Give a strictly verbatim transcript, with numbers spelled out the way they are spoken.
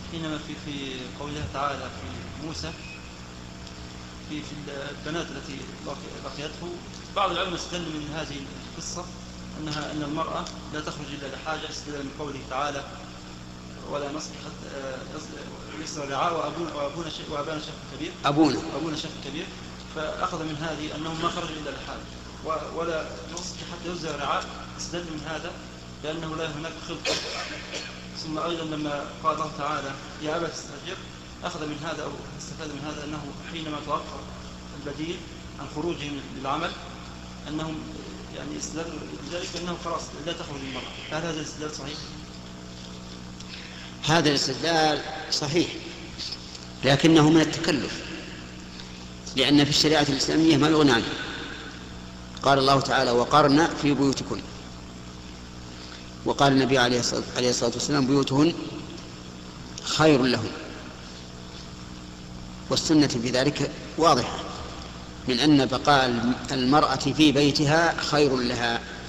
حينما في في قوله تعالى في موسى في في البنات التي لقيته، بعض العلماء استدل من هذه القصة أنها أن المرأة لا تخرج إلا لحاجة، استدل من قوله تعالى ولا نصح يسر الرعاء وأبونا وأبونا شيخ وأبانا شيخ كبير أبونا أبونا شيخ كبير، فأخذ من هذه أنهم ما خرجوا إلا لحاجة، ولا نصح حتى يزرع الرعاء، استدل من هذا لأنه لا هناك خلق. ثم أيضا لما قال الله تعالى يا أبا تستأجر، أخذ من هذا أو استفاد من هذا أنه حينما توفر البديل عن خروجهم للعمل أنهم يعني استدلوا بذلك أنه خلاص لا تخرج المرأة. هل هذا الاستدلال صحيح؟ هذا الاستدلال صحيح، لكنه من التكلف، لأن في الشريعة الإسلامية ما يغنى عنه. قال الله تعالى وقرن في بيوتكن، وقال النبي عليه الصلاة والسلام بيوتهن خير لهم، والسنة في ذلك واضحة من أن بقاء المرأة في بيتها خير لها.